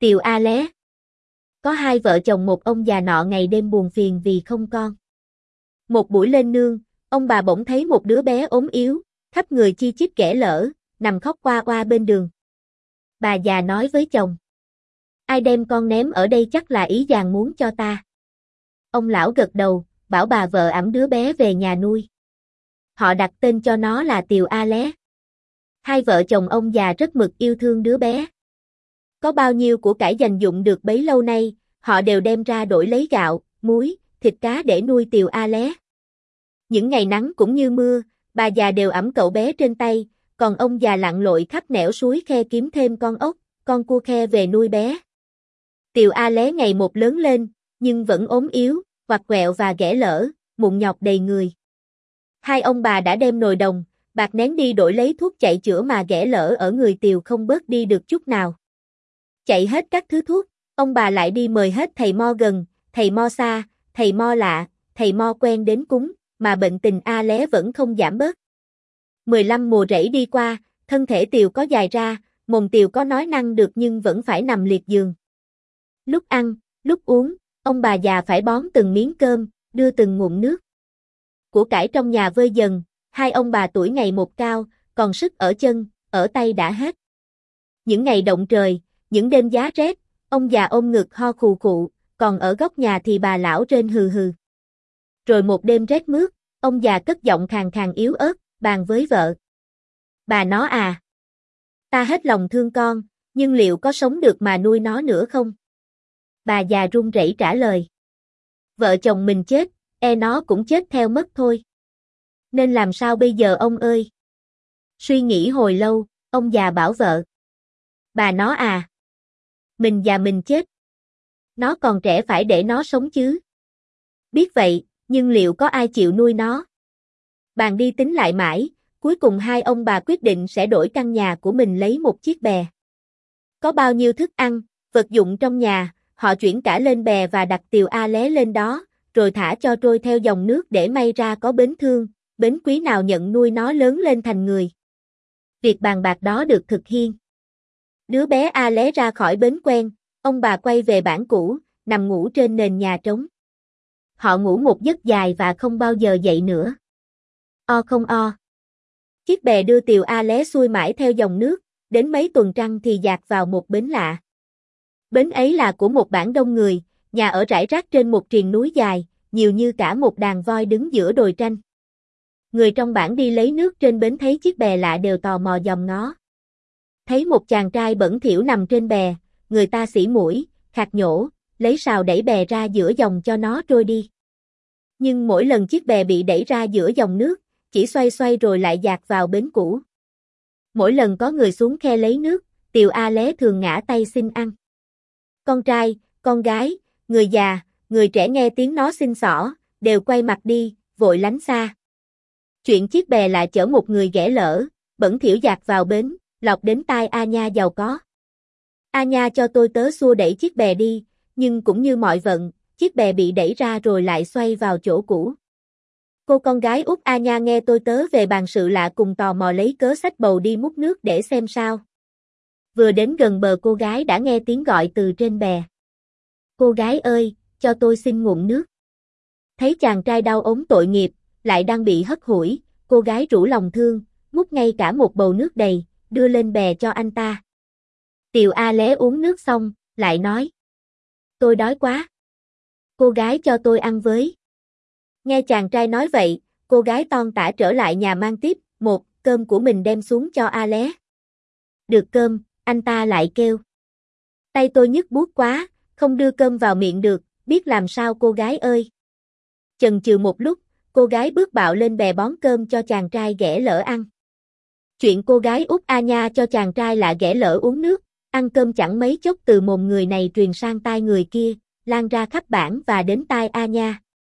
Tiều A Lé. Có hai vợ chồng một ông già nọ ngày đêm buồn phiền vì không con. Một buổi lên nương, ông bà bỗng thấy một đứa bé ốm yếu, khắp người chi chít ghẻ lở, nằm khóc oa oa bên đường. Bà già nói với chồng: ai đem con ném ở đây chắc là ý giàng muốn cho ta. Ông lão gật đầu, bảo bà vợ ẵm đứa bé về nhà nuôi. Họ đặt tên cho nó là Tiều A Lé. Hai vợ chồng ông già rất mực yêu thương đứa bé. Có bao nhiêu của cải dành dụm được bấy lâu nay, họ đều đem ra đổi lấy gạo, muối, thịt cá để nuôi Tiều A Lé. Những ngày nắng cũng như mưa, bà già đều ẵm cậu bé trên tay, còn ông già lặn lội khắp nẻo suối khe kiếm thêm con ốc, con cua khe về nuôi bé. Tiều A Lé ngày một lớn lên, nhưng vẫn ốm yếu, hoặc quẹo và ghẻ lở, mụn nhọt đầy người. Hai ông bà đã đem nồi đồng, bạc nén đi đổi lấy thuốc chạy chữa mà ghẻ lở ở người Tiều không bớt đi được chút nào. Chạy hết các thứ thuốc, ông bà lại đi mời hết thầy mo gần, thầy mo xa, thầy mo lạ, thầy mo quen đến cúng, mà bệnh tình A Lé vẫn không giảm bớt. 15 mùa rẫy đi qua, thân thể Tiều có dài ra, mồm Tiều có nói năng được nhưng vẫn phải nằm liệt giường. Lúc ăn, lúc uống, ông bà già phải bón từng miếng cơm, đưa từng ngụm nước. Của cải trong nhà vơi dần, hai ông bà tuổi ngày một cao, còn sức ở chân, ở tay đã hết. Những ngày động trời, những đêm giá rét, ông già ôm ngực ho khù khụ, còn ở góc nhà thì bà lão rên hừ hừ. Rồi một đêm rét mướt, ông già cất giọng khàn khàn yếu ớt, bàn với vợ. Bà nó à, ta hết lòng thương con, nhưng liệu có sống được mà nuôi nó nữa không? Bà già run rẩy trả lời. Vợ chồng mình chết, nó cũng chết theo mất thôi. Nên làm sao bây giờ ông ơi? Suy nghĩ hồi lâu, ông già bảo vợ. Bà nó à, mình già mình chết. Nó còn trẻ phải để nó sống chứ. Biết vậy, nhưng liệu có ai chịu nuôi nó? Bàn đi tính lại mãi, cuối cùng hai ông bà quyết định sẽ đổi căn nhà của mình lấy một chiếc bè. Có bao nhiêu thức ăn, vật dụng trong nhà, họ chuyển cả lên bè và đặt Tiều A Lé lên đó, rồi thả cho trôi theo dòng nước để may ra có bến thương, bến quý nào nhận nuôi nó lớn lên thành người. Việc bàn bạc đó được thực hiện. Đứa bé A Lé ra khỏi bến quen, ông bà quay về bản cũ, nằm ngủ trên nền nhà trống. Họ ngủ một giấc dài và không bao giờ dậy nữa. O không o. Chiếc bè đưa Tiều A Lé xuôi mãi theo dòng nước, đến mấy tuần trăng thì dạt vào một bến lạ. Bến ấy là của một bản đông người, nhà ở rải rác trên một triền núi dài, nhiều như cả một đàn voi đứng giữa đồi tranh. Người trong bản đi lấy nước trên bến thấy chiếc bè lạ đều tò mò dòm ngó. Thấy một chàng trai bẩn thỉu nằm trên bè, người ta xỉ mũi, khạc nhổ, lấy sào đẩy bè ra giữa dòng cho nó trôi đi. Nhưng mỗi lần chiếc bè bị đẩy ra giữa dòng nước, chỉ xoay xoay rồi lại dạt vào bến cũ. Mỗi lần có người xuống khe lấy nước, Tiều A Lé thường ngã tay xin ăn. Con trai, con gái, người già, người trẻ nghe tiếng nó xin xỏ, đều quay mặt đi, vội lánh xa. Chuyện chiếc bè lại chở một người ghẻ lở, bẩn thỉu dạt vào bến, lọt đến tai A Nha giàu có. A Nha cho tôi tớ xua đẩy chiếc bè đi, nhưng cũng như mọi vận, chiếc bè bị đẩy ra rồi lại xoay vào chỗ cũ. Cô con gái út A Nha nghe tôi tớ về bàn sự lạ cùng tò mò lấy cớ xách bầu đi múc nước để xem sao. Vừa đến gần bờ cô gái đã nghe tiếng gọi từ trên bè. Cô gái ơi, cho tôi xin ngụm nước. Thấy chàng trai đau ốm tội nghiệp, lại đang bị hất hủi, cô gái rủ lòng thương, múc ngay cả một bầu nước đầy, đưa lên bè cho anh ta. Tiều A Lé uống nước xong, lại nói. Tôi đói quá. Cô gái cho tôi ăn với. Nghe chàng trai nói vậy, cô gái ton tả trở lại nhà mang tiếp, một cơm của mình đem xuống cho A Lé. Được cơm, anh ta lại kêu. Tay tôi nhức buốt quá, không đưa cơm vào miệng được, biết làm sao cô gái ơi. Chần chừ một lúc, cô gái bước bạo lên bè bón cơm cho chàng trai ghẻ lở ăn. Chuyện cô gái út A Nha cho chàng trai lạ ghẻ lở uống nước, ăn cơm chẳng mấy chốc từ mồm người này truyền sang tai người kia, lan ra khắp bản và đến tai A Nha.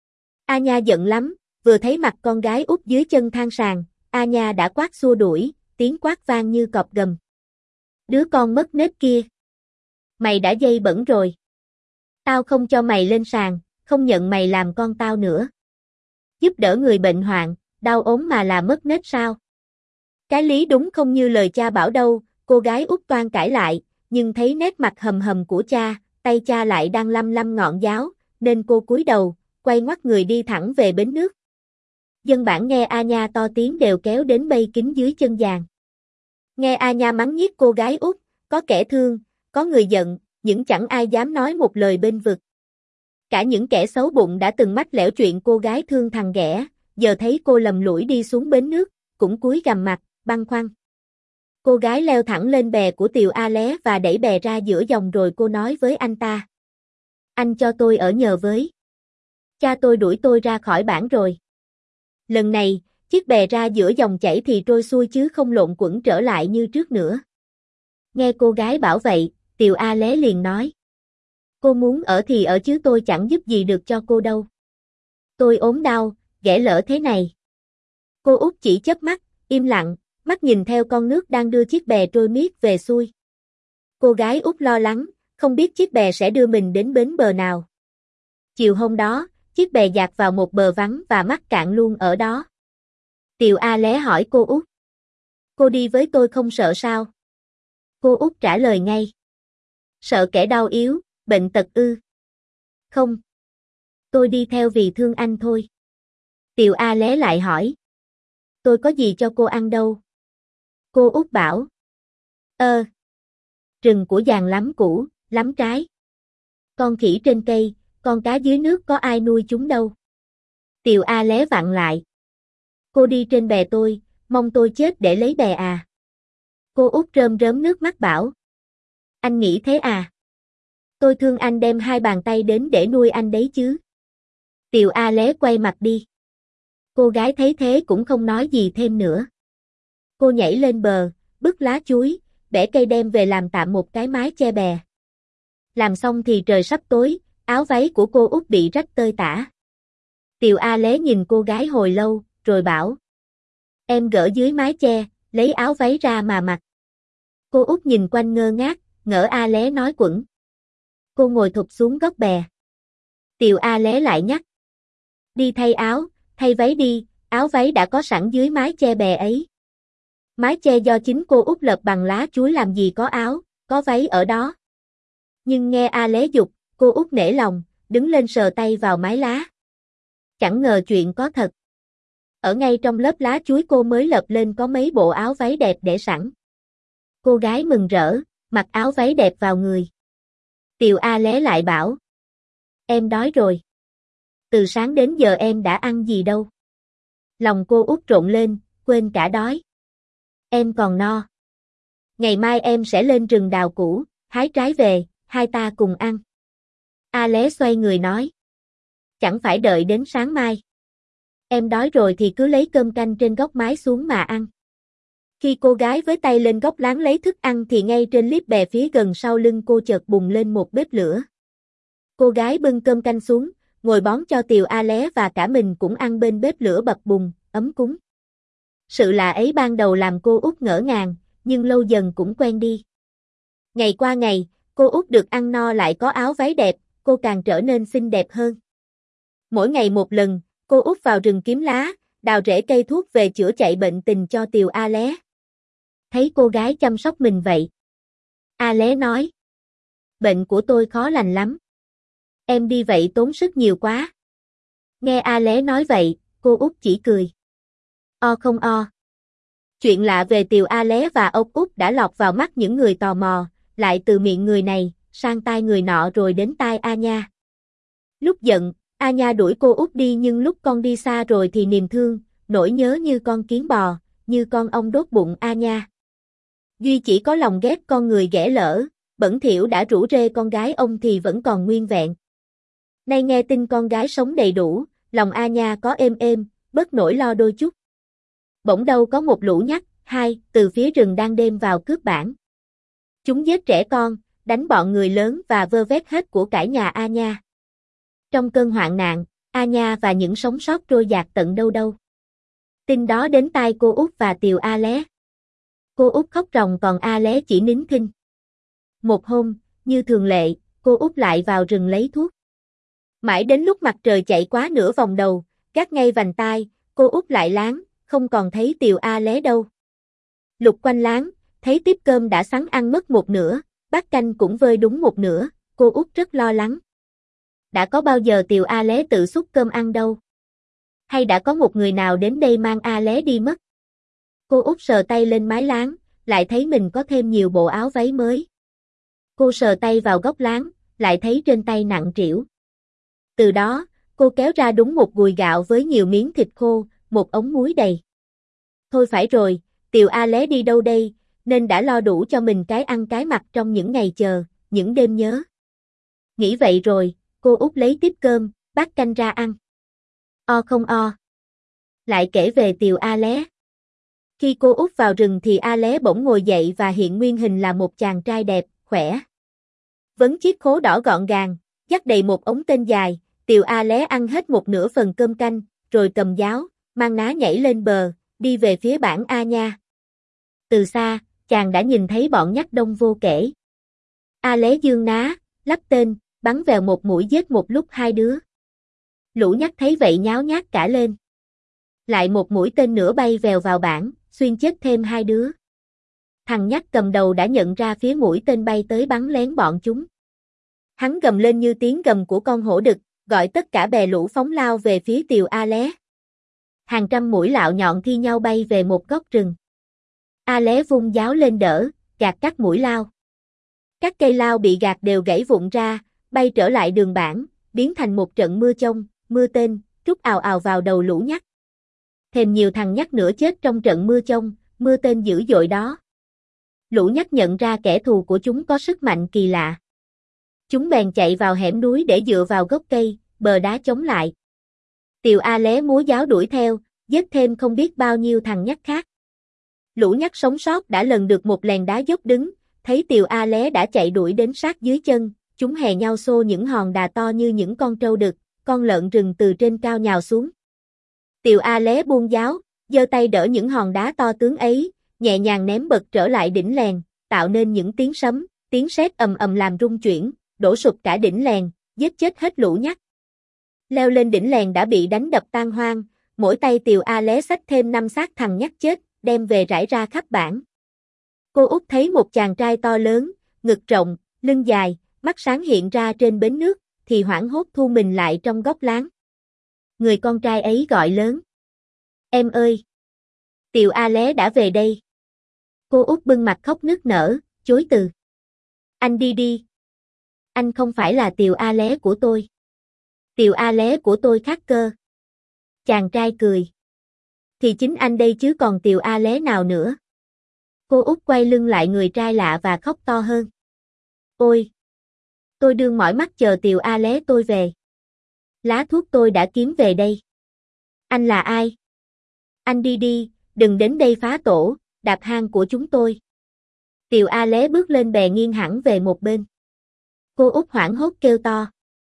A Nha giận lắm, vừa thấy mặt con gái út dưới chân thang sàn, A Nha đã quát xua đuổi, tiếng quát vang như cọp gầm. Đứa con mất nết kia. Mày đã dây bẩn rồi. Tao không cho mày lên sàn, không nhận mày làm con tao nữa. Giúp đỡ người bệnh hoạn, đau ốm mà là mất nết sao? Cái lý đúng không như lời cha bảo đâu, cô gái út toan cãi lại, nhưng thấy nét mặt hầm hầm của cha, tay cha lại đang lăm lăm ngọn giáo, nên cô cúi đầu, quay ngoắt người đi thẳng về bến nước. Dân bản nghe A Nha to tiếng đều kéo đến bây kính dưới chân giàn. Nghe A Nha mắng nhiếc cô gái út, có kẻ thương, có người giận, nhưng chẳng ai dám nói một lời bên vực. Cả những kẻ xấu bụng đã từng mách lẻo chuyện cô gái thương thằng ghẻ, giờ thấy cô lầm lũi đi xuống bến nước, cũng cúi gằm mặt, băn khoăn. Cô gái leo thẳng lên bè của Tiều A Lé và đẩy bè ra giữa dòng rồi cô nói với anh ta. Anh cho tôi ở nhờ với. Cha tôi đuổi tôi ra khỏi bản rồi. Lần này, chiếc bè ra giữa dòng chảy thì trôi xuôi chứ không lộn quẩn trở lại như trước nữa. Nghe cô gái bảo vậy, Tiều A Lé liền nói. Cô muốn ở thì ở chứ tôi chẳng giúp gì được cho cô đâu. Tôi ốm đau, ghẻ lỡ thế này. Cô út chỉ chớp mắt, im lặng, mắt nhìn theo con nước đang đưa chiếc bè trôi miết về xuôi. Cô gái út lo lắng, không biết chiếc bè sẽ đưa mình đến bến bờ nào. Chiều hôm đó, chiếc bè dạt vào một bờ vắng và mắc cạn luôn ở đó. Tiều A Lé hỏi cô út. Cô đi với tôi không sợ sao? Cô út trả lời ngay. Sợ kẻ đau yếu, bệnh tật ư? Không. Tôi đi theo vì thương anh thôi. Tiều A Lé lại hỏi. Tôi có gì cho cô ăn đâu? Cô út bảo. Rừng của giàng lắm củ, lắm trái. Con khỉ trên cây, con cá dưới nước có ai nuôi chúng đâu. Tiều A Lé vặn lại. Cô đi trên bè tôi, mong tôi chết để lấy bè à? Cô út rơm rớm nước mắt bảo. Anh nghĩ thế à? Tôi thương anh đem hai bàn tay đến để nuôi anh đấy chứ. Tiều A Lé quay mặt đi. Cô gái thấy thế cũng không nói gì thêm nữa. Cô nhảy lên bờ, bứt lá chuối, bẻ cây đem về làm tạm một cái mái che bè. Làm xong thì trời sắp tối, áo váy của cô út bị rách tơi tả. Tiều A Lé nhìn cô gái hồi lâu, rồi bảo. Em gỡ dưới mái che, lấy áo váy ra mà mặc. Cô út nhìn quanh ngơ ngác, ngỡ A Lé nói quẩn. Cô ngồi thụp xuống góc bè. Tiều A Lé lại nhắc. Đi thay áo, thay váy đi, áo váy đã có sẵn dưới mái che bè ấy. Mái che do chính cô út lợp bằng lá chuối làm gì có áo, có váy ở đó. Nhưng nghe A Lé giục, cô út nể lòng, đứng lên sờ tay vào mái lá. Chẳng ngờ chuyện có thật. Ở ngay trong lớp lá chuối cô mới lợp lên có mấy bộ áo váy đẹp để sẵn. Cô gái mừng rỡ, mặc áo váy đẹp vào người. Tiều A Lé lại bảo. Em đói rồi. Từ sáng đến giờ em đã ăn gì đâu. Lòng cô út rộn lên, quên cả đói. Em còn no. Ngày mai em sẽ lên rừng đào củ, hái trái về, hai ta cùng ăn. A Lé xoay người nói. Chẳng phải đợi đến sáng mai. Em đói rồi thì cứ lấy cơm canh trên góc mái xuống mà ăn. Khi cô gái với tay lên góc láng lấy thức ăn thì ngay trên liếp bè phía gần sau lưng cô chợt bùng lên một bếp lửa. Cô gái bưng cơm canh xuống, ngồi bón cho Tiều A Lé và cả mình cũng ăn bên bếp lửa bập bùng, ấm cúng. Sự lạ ấy ban đầu làm cô út ngỡ ngàng, nhưng lâu dần cũng quen đi. Ngày qua ngày, cô út được ăn no lại có áo váy đẹp, cô càng trở nên xinh đẹp hơn. Mỗi ngày một lần, cô út vào rừng kiếm lá, đào rễ cây thuốc về chữa chạy bệnh tình cho Tiều A Lé. Thấy cô gái chăm sóc mình vậy. A Lé nói. Bệnh của tôi khó lành lắm. Em đi vậy tốn sức nhiều quá. Nghe A Lé nói vậy, cô út chỉ cười. O không o. Chuyện lạ về Tiều A Lé và ông út đã lọt vào mắt những người tò mò, lại từ miệng người này, sang tai người nọ rồi đến tai A Nha. Lúc giận, A Nha đuổi cô út đi nhưng lúc con đi xa rồi thì niềm thương, nỗi nhớ như con kiến bò, như con ong đốt bụng A Nha. Duy chỉ có lòng ghét con người ghẻ lỡ, bẩn thỉu đã rủ rê con gái ông thì vẫn còn nguyên vẹn. Nay nghe tin con gái sống đầy đủ, lòng A Nha có êm êm, bớt nỗi lo đôi chút. Bỗng đâu có một lũ nhắt, hai, từ phía rừng đang đêm vào cướp bản. Chúng giết trẻ con, đánh bọn người lớn và vơ vét hết của cải nhà A Nha. Trong cơn hoạn nạn, A Nha và những sống sót trôi dạt tận đâu đâu. Tin đó đến tai cô út và Tiều A Lé. Cô út khóc ròng còn A Lé chỉ nín thinh. Một hôm, như thường lệ, cô út lại vào rừng lấy thuốc. Mãi đến lúc mặt trời chạy quá nửa vòng đầu, gác ngay vành tai, cô út lại láng, không còn thấy Tiều A Lé đâu. Lục quanh láng, thấy tiếp cơm đã sắn ăn mất một nửa, bát canh cũng vơi đúng một nửa, cô út rất lo lắng. Đã có bao giờ Tiều A Lé tự xúc cơm ăn đâu? Hay đã có một người nào đến đây mang A Lé đi mất? Cô út sờ tay lên mái láng, lại thấy mình có thêm nhiều bộ áo váy mới. Cô sờ tay vào góc láng, lại thấy trên tay nặng trĩu. Từ đó, cô kéo ra đúng một gùi gạo với nhiều miếng thịt khô, một ống muối đầy. Thôi phải rồi, Tiều A Lé đi đâu đây, nên đã lo đủ cho mình cái ăn cái mặc trong những ngày chờ, những đêm nhớ. Nghĩ vậy rồi, cô út lấy tiếp cơm, bát canh ra ăn. O không o. Lại kể về Tiều A Lé. Khi cô út vào rừng thì A Lé bỗng ngồi dậy và hiện nguyên hình là một chàng trai đẹp, khỏe. Vấn chiếc khố đỏ gọn gàng, dắt đầy một ống tên dài, Tiều A Lé ăn hết một nửa phần cơm canh, rồi cầm giáo, mang ná nhảy lên bờ, đi về phía bản A Nha. Từ xa, chàng đã nhìn thấy bọn nhắc đông vô kể. A Lé giương ná, lắp tên, bắn vèo một mũi giết một lúc hai đứa. Lũ nhắc thấy vậy nháo nhác cả lên. Lại một mũi tên nữa bay vèo vào bản, xuyên chết thêm hai đứa. Thằng nhắc cầm đầu đã nhận ra phía mũi tên bay tới bắn lén bọn chúng. Hắn gầm lên như tiếng gầm của con hổ đực, gọi tất cả bè lũ phóng lao về phía Tiều A Lé. Hàng trăm mũi lạo nhọn thi nhau bay về một góc rừng. A Lé vung giáo lên đỡ, gạt các mũi lao. Các cây lao bị gạt đều gãy vụn ra, bay trở lại đường bản, biến thành một trận mưa chông, mưa tên, trút ào ào vào đầu lũ nhắc. Thêm nhiều thằng nhắc nữa chết trong trận mưa chông, mưa tên dữ dội đó. Lũ nhắc nhận ra kẻ thù của chúng có sức mạnh kỳ lạ. Chúng bèn chạy vào hẻm núi để dựa vào gốc cây, bờ đá chống lại. Tiều A Lé múa giáo đuổi theo, giết thêm không biết bao nhiêu thằng nhắc khác. Lũ nhắc sống sót đã lần được một lèn đá dốc đứng, thấy Tiều A Lé đã chạy đuổi đến sát dưới chân, chúng hè nhau xô những hòn đá to như những con trâu đực, con lợn rừng từ trên cao nhào xuống. Tiều A Lé buông giáo, giơ tay đỡ những hòn đá to tướng ấy, nhẹ nhàng ném bật trở lại đỉnh lèn, tạo nên những tiếng sấm, tiếng sét ầm ầm làm rung chuyển, đổ sụp cả đỉnh lèn, giết chết hết lũ nhắc. Leo lên đỉnh lèn đã bị đánh đập tan hoang, mỗi tay Tiều A Lé xách thêm 5 xác thằng nhắc chết, đem về rải ra khắp bản. Cô út thấy một chàng trai to lớn, ngực rộng, lưng dài, mắt sáng hiện ra trên bến nước, thì hoảng hốt thu mình lại trong góc láng. Người con trai ấy gọi lớn. Em ơi! Tiều A Lé đã về đây. Cô út bưng mặt khóc nức nở, chối từ. Anh đi đi. Anh không phải là Tiều A Lé của tôi. Tiều A Lé của tôi khác cơ. Chàng trai cười. Thì chính anh đây chứ còn Tiều A Lé nào nữa. Cô út quay lưng lại người trai lạ và khóc to hơn. Ôi! Tôi đương mỏi mắt chờ Tiều A Lé tôi về. Lá thuốc tôi đã kiếm về đây. Anh là ai? Anh đi đi, đừng đến đây phá tổ, đạp hang của chúng tôi. Tiều A Lé bước lên bè nghiêng hẳn về một bên. Cô út hoảng hốt kêu to.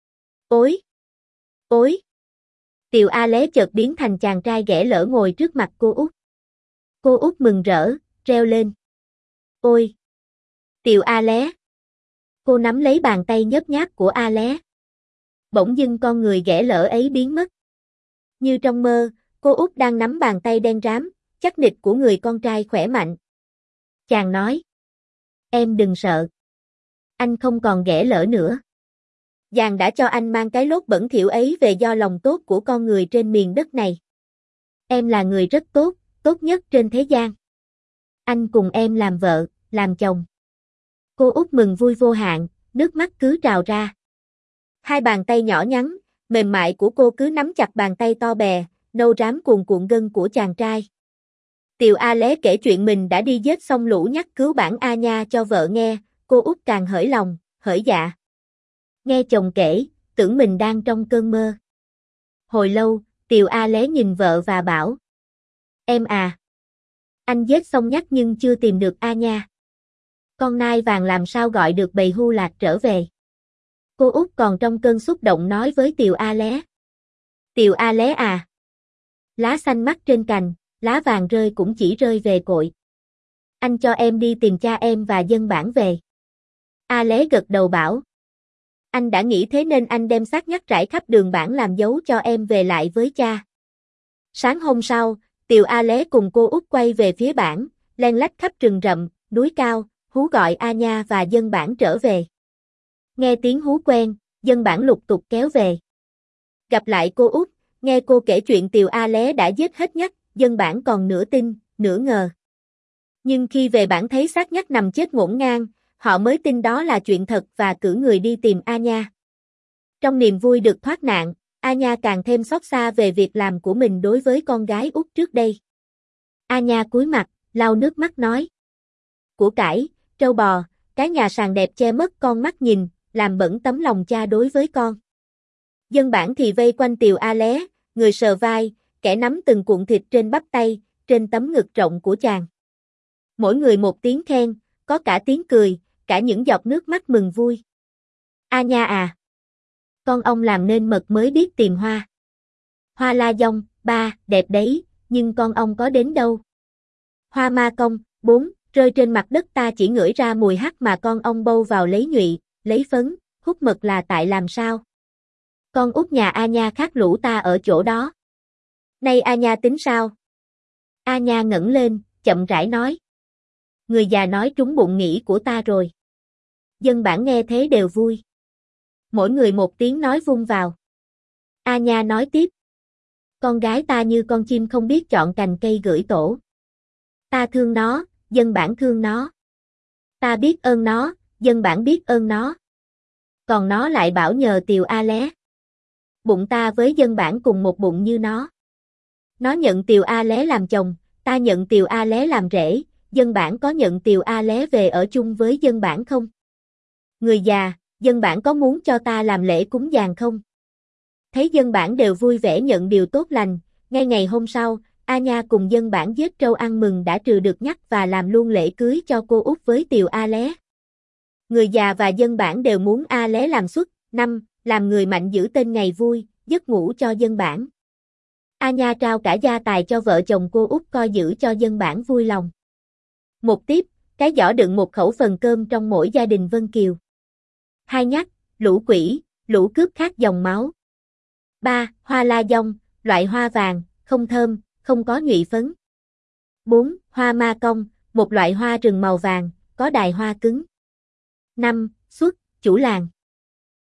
Ối! Ối! Tiều A Lé chợt biến thành chàng trai ghẻ lỡ ngồi trước mặt cô út. Cô út mừng rỡ, reo lên. Ôi! Tiều A Lé! Cô nắm lấy bàn tay nhớp nháp của A Lé. Bỗng dưng con người ghẻ lỡ ấy biến mất. Như trong mơ, cô út đang nắm bàn tay đen rám, chắc nịch của người con trai khỏe mạnh. Chàng nói. Em đừng sợ. Anh không còn ghẻ lỡ nữa. Giàng đã cho anh mang cái lốt bẩn thỉu ấy về do lòng tốt của con người trên miền đất này. Em là người rất tốt, tốt nhất trên thế gian. Anh cùng em làm vợ, làm chồng. Cô út mừng vui vô hạn, nước mắt cứ trào ra. Hai bàn tay nhỏ nhắn, mềm mại của cô cứ nắm chặt bàn tay to bè, nâu rám cuồn cuộn gân của chàng trai. Tiều A Lé kể chuyện mình đã đi giết xong lũ nhắc cứu bản A Nha cho vợ nghe, cô út càng hởi lòng, hởi dạ. Nghe chồng kể, tưởng mình đang trong cơn mơ. Hồi lâu, Tiều A Lé nhìn vợ và bảo. Em à! Anh giết xong nhắc nhưng chưa tìm được A Nha. Con nai vàng làm sao gọi được bầy hưu lạc trở về. Cô út còn trong cơn xúc động nói với Tiều A Lé. Tiều A Lé à! Lá xanh mắc trên cành, lá vàng rơi cũng chỉ rơi về cội. Anh cho em đi tìm cha em và dân bản về. A Lé gật đầu bảo. Anh đã nghĩ thế nên anh đem xác nhắc rải khắp đường bản làm dấu cho em về lại với cha. Sáng hôm sau, Tiều A Lé cùng cô út quay về phía bản, len lách khắp rừng rậm, núi cao, hú gọi A Nha và dân bản trở về. Nghe tiếng hú quen, dân bản lục tục kéo về. Gặp lại cô út, nghe cô kể chuyện Tiều A Lé đã giết hết Nhắc, dân bản còn nửa tin, nửa ngờ. Nhưng khi về bản thấy xác Nhắc nằm chết ngổn ngang, họ mới tin đó là chuyện thật và cử người đi tìm A Nha. Trong niềm vui được thoát nạn, A Nha càng thêm xót xa về việc làm của mình đối với con gái út trước đây. A Nha cúi mặt, lau nước mắt nói. Của cải, trâu bò, cái nhà sàn đẹp che mất con mắt nhìn, làm bẩn tấm lòng cha đối với con. Dân bản thì vây quanh Tiều A Lé, người sờ vai, kẻ nắm từng cuộn thịt trên bắp tay, trên tấm ngực rộng của chàng. Mỗi người một tiếng khen, có cả tiếng cười, cả những giọt nước mắt mừng vui. A Nha à! Con ông làm nên mật mới biết tìm hoa. Hoa la dong, 3, đẹp đấy, nhưng con ông có đến đâu. Hoa ma công, 4, rơi trên mặt đất ta chỉ ngửi ra mùi hắc mà con ông bâu vào lấy nhụy, lấy phấn, hút mật là tại làm sao. Con út nhà A Nha khác lũ ta ở chỗ đó. Nay A Nha tính sao? A Nha ngẩng lên, chậm rãi nói. Người già nói trúng bụng nghĩ của ta rồi. Dân bản nghe thế đều vui. Mỗi người một tiếng nói vung vào. A Nha nói tiếp. Con gái ta như con chim không biết chọn cành cây gửi tổ. Ta thương nó, dân bản thương nó. Ta biết ơn nó, dân bản biết ơn nó. Còn nó lại bảo nhờ Tiều A Lé. Bụng ta với dân bản cùng một bụng như nó. Nó nhận Tiều A Lé làm chồng, ta nhận Tiều A Lé làm rể, dân bản có nhận Tiều A Lé về ở chung với dân bản không? Người già, dân bản có muốn cho ta làm lễ cúng dường không? Thấy dân bản đều vui vẻ nhận điều tốt lành, ngay ngày hôm sau, A Nha cùng dân bản giết trâu ăn mừng đã trừ được Nhắc và làm luôn lễ cưới cho cô út với Tiều A Lé. Người già và dân bản đều muốn A Lé làm suất, 5, làm người mạnh giữ tên ngày vui, giấc ngủ cho dân bản. A Nha trao cả gia tài cho vợ chồng cô út coi giữ cho dân bản vui lòng. Một tiếp, cái giỏ đựng một khẩu phần cơm trong mỗi gia đình Vân Kiều. 2 Nhắc, lũ quỷ, lũ cướp khát dòng máu. 3. Hoa la dong, loại hoa vàng, không thơm, không có nhụy phấn. 4. Hoa ma công, một loại hoa rừng màu vàng, có đài hoa cứng. 5. Xuất, chủ làng.